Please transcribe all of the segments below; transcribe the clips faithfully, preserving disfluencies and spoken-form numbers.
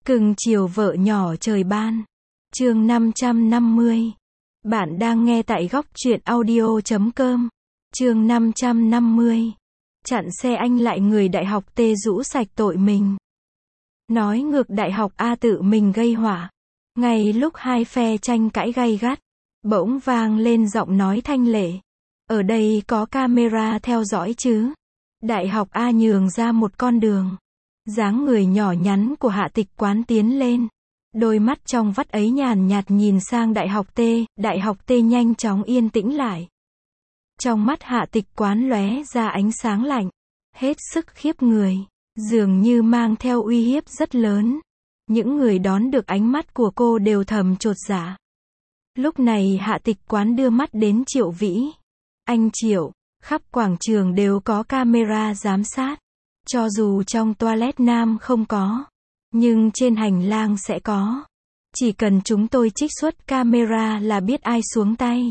Cưng chiều vợ nhỏ trời ban. Chương năm trăm năm mươi. Bạn đang nghe tại góc truyện audio chấm com. Chương năm trăm năm mươi. Chặn xe anh lại người đại học T rũ sạch tội mình. Nói ngược đại học A tự mình gây họa. Ngay lúc hai phe tranh cãi gay gắt, bỗng vang lên giọng nói thanh lệ. Ở đây có camera theo dõi chứ? Đại học A nhường ra một con đường. Dáng người nhỏ nhắn của Hạ Tịch Quán tiến lên. Đôi mắt trong vắt ấy nhàn nhạt nhìn sang đại học T, đại học T nhanh chóng yên tĩnh lại. Trong mắt Hạ Tịch Quán lóe ra ánh sáng lạnh, hết sức khiếp người, dường như mang theo uy hiếp rất lớn. Những người đón được ánh mắt của cô đều thầm chột dạ. Lúc này Hạ Tịch Quán đưa mắt đến Triệu Vĩ. Anh Triệu, khắp quảng trường đều có camera giám sát. Cho dù trong toilet nam không có, nhưng trên hành lang sẽ có. Chỉ cần chúng tôi trích xuất camera là biết ai xuống tay.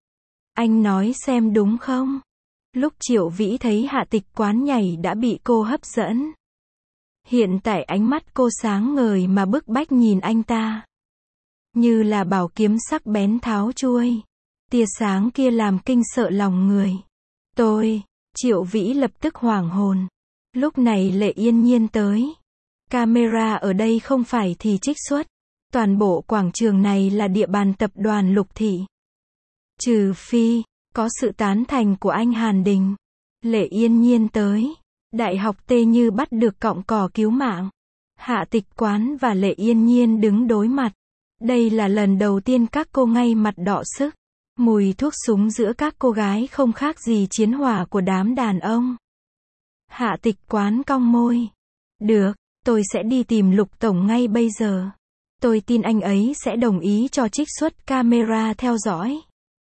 Anh nói xem đúng không? Lúc Triệu Vĩ thấy Hạ Tịch Quán nhảy đã bị cô hấp dẫn. Hiện tại ánh mắt cô sáng ngời mà bức bách nhìn anh ta. Như là bảo kiếm sắc bén tháo chuôi. Tia sáng kia làm kinh sợ lòng người. Tôi, Triệu Vĩ lập tức hoảng hồn. Lúc này Lệ Yên Nhiên tới. Camera ở đây không phải thì trích xuất. Toàn bộ quảng trường này là địa bàn tập đoàn Lục Thị. Trừ phi, có sự tán thành của anh Hàn Đình. Lệ Yên Nhiên tới. Đại học T như bắt được cọng cỏ cứu mạng. Hạ Tịch Quán và Lệ Yên Nhiên đứng đối mặt. Đây là lần đầu tiên các cô ngay mặt đọ sức. Mùi thuốc súng giữa các cô gái không khác gì chiến hỏa của đám đàn ông. Hạ Tịch Quán cong môi. Được, tôi sẽ đi tìm Lục Tổng ngay bây giờ. Tôi tin anh ấy sẽ đồng ý cho trích xuất camera theo dõi.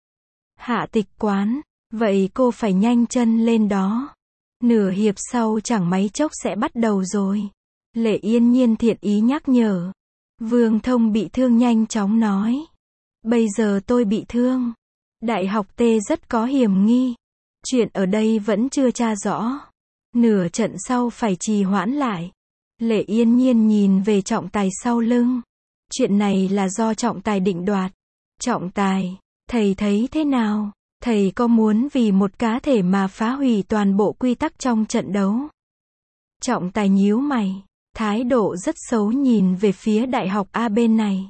Hạ Tịch Quán, vậy cô phải nhanh chân lên đó. Nửa hiệp sau chẳng mấy chốc sẽ bắt đầu rồi. Lệ Yên Nhiên thiện ý nhắc nhở. Vương Thông bị thương nhanh chóng nói. Bây giờ tôi bị thương. Đại học T rất có hiểm nghi. Chuyện ở đây vẫn chưa tra rõ. Nửa trận sau phải trì hoãn lại. Lệ Yên Nhiên nhìn về trọng tài sau lưng. Chuyện này là do trọng tài định đoạt. Trọng tài, thầy thấy thế nào? Thầy có muốn vì một cá thể mà phá hủy toàn bộ quy tắc trong trận đấu? Trọng tài nhíu mày, thái độ rất xấu nhìn về phía đại học A bên này.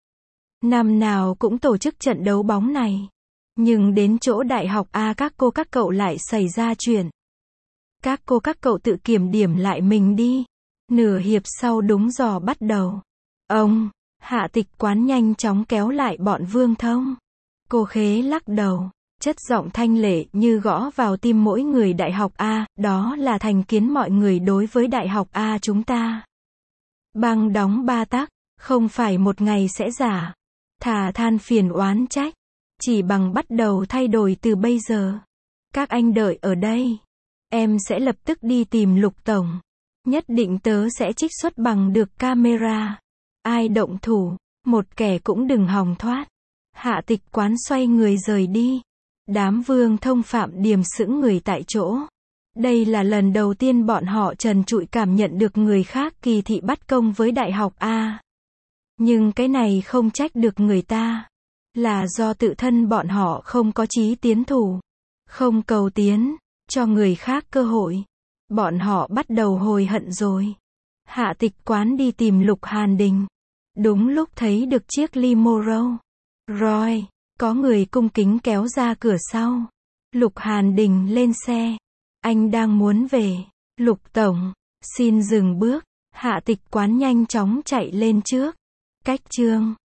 Năm nào cũng tổ chức trận đấu bóng này. Nhưng đến chỗ đại học A các cô các cậu lại xảy ra chuyện. Các cô các cậu tự kiểm điểm lại mình đi. Nửa hiệp sau đúng giờ bắt đầu. Ông, Hạ Tịch Quán nhanh chóng kéo lại bọn Vương Thông. Cô khế lắc đầu, chất giọng thanh lệ như gõ vào tim mỗi người đại học A, đó là thành kiến mọi người đối với đại học A chúng ta. Băng đóng ba tắc, không phải một ngày sẽ giả. Thà than phiền oán trách, chỉ bằng bắt đầu thay đổi từ bây giờ. Các anh đợi ở đây. Em sẽ lập tức đi tìm Lục Tổng. Nhất định tớ sẽ trích xuất bằng được camera. Ai động thủ, một kẻ cũng đừng hòng thoát. Hạ Tịch Quán xoay người rời đi. Đám Vương Thông Phạm Điềm sững người tại chỗ. Đây là lần đầu tiên bọn họ trần trụi cảm nhận được người khác kỳ thị bắt công với đại học A. Nhưng cái này không trách được người ta. Là do tự thân bọn họ không có chí tiến thủ. Không cầu tiến, cho người khác cơ hội. Bọn họ bắt đầu hối hận rồi. Hạ Tịch Quán đi tìm Lục Hàn Đình. Đúng lúc thấy được chiếc limousine. Rồi, có người cung kính kéo ra cửa sau. Lục Hàn Đình lên xe. Anh đang muốn về. Lục Tổng, xin dừng bước. Hạ Tịch Quán nhanh chóng chạy lên trước. Cách chương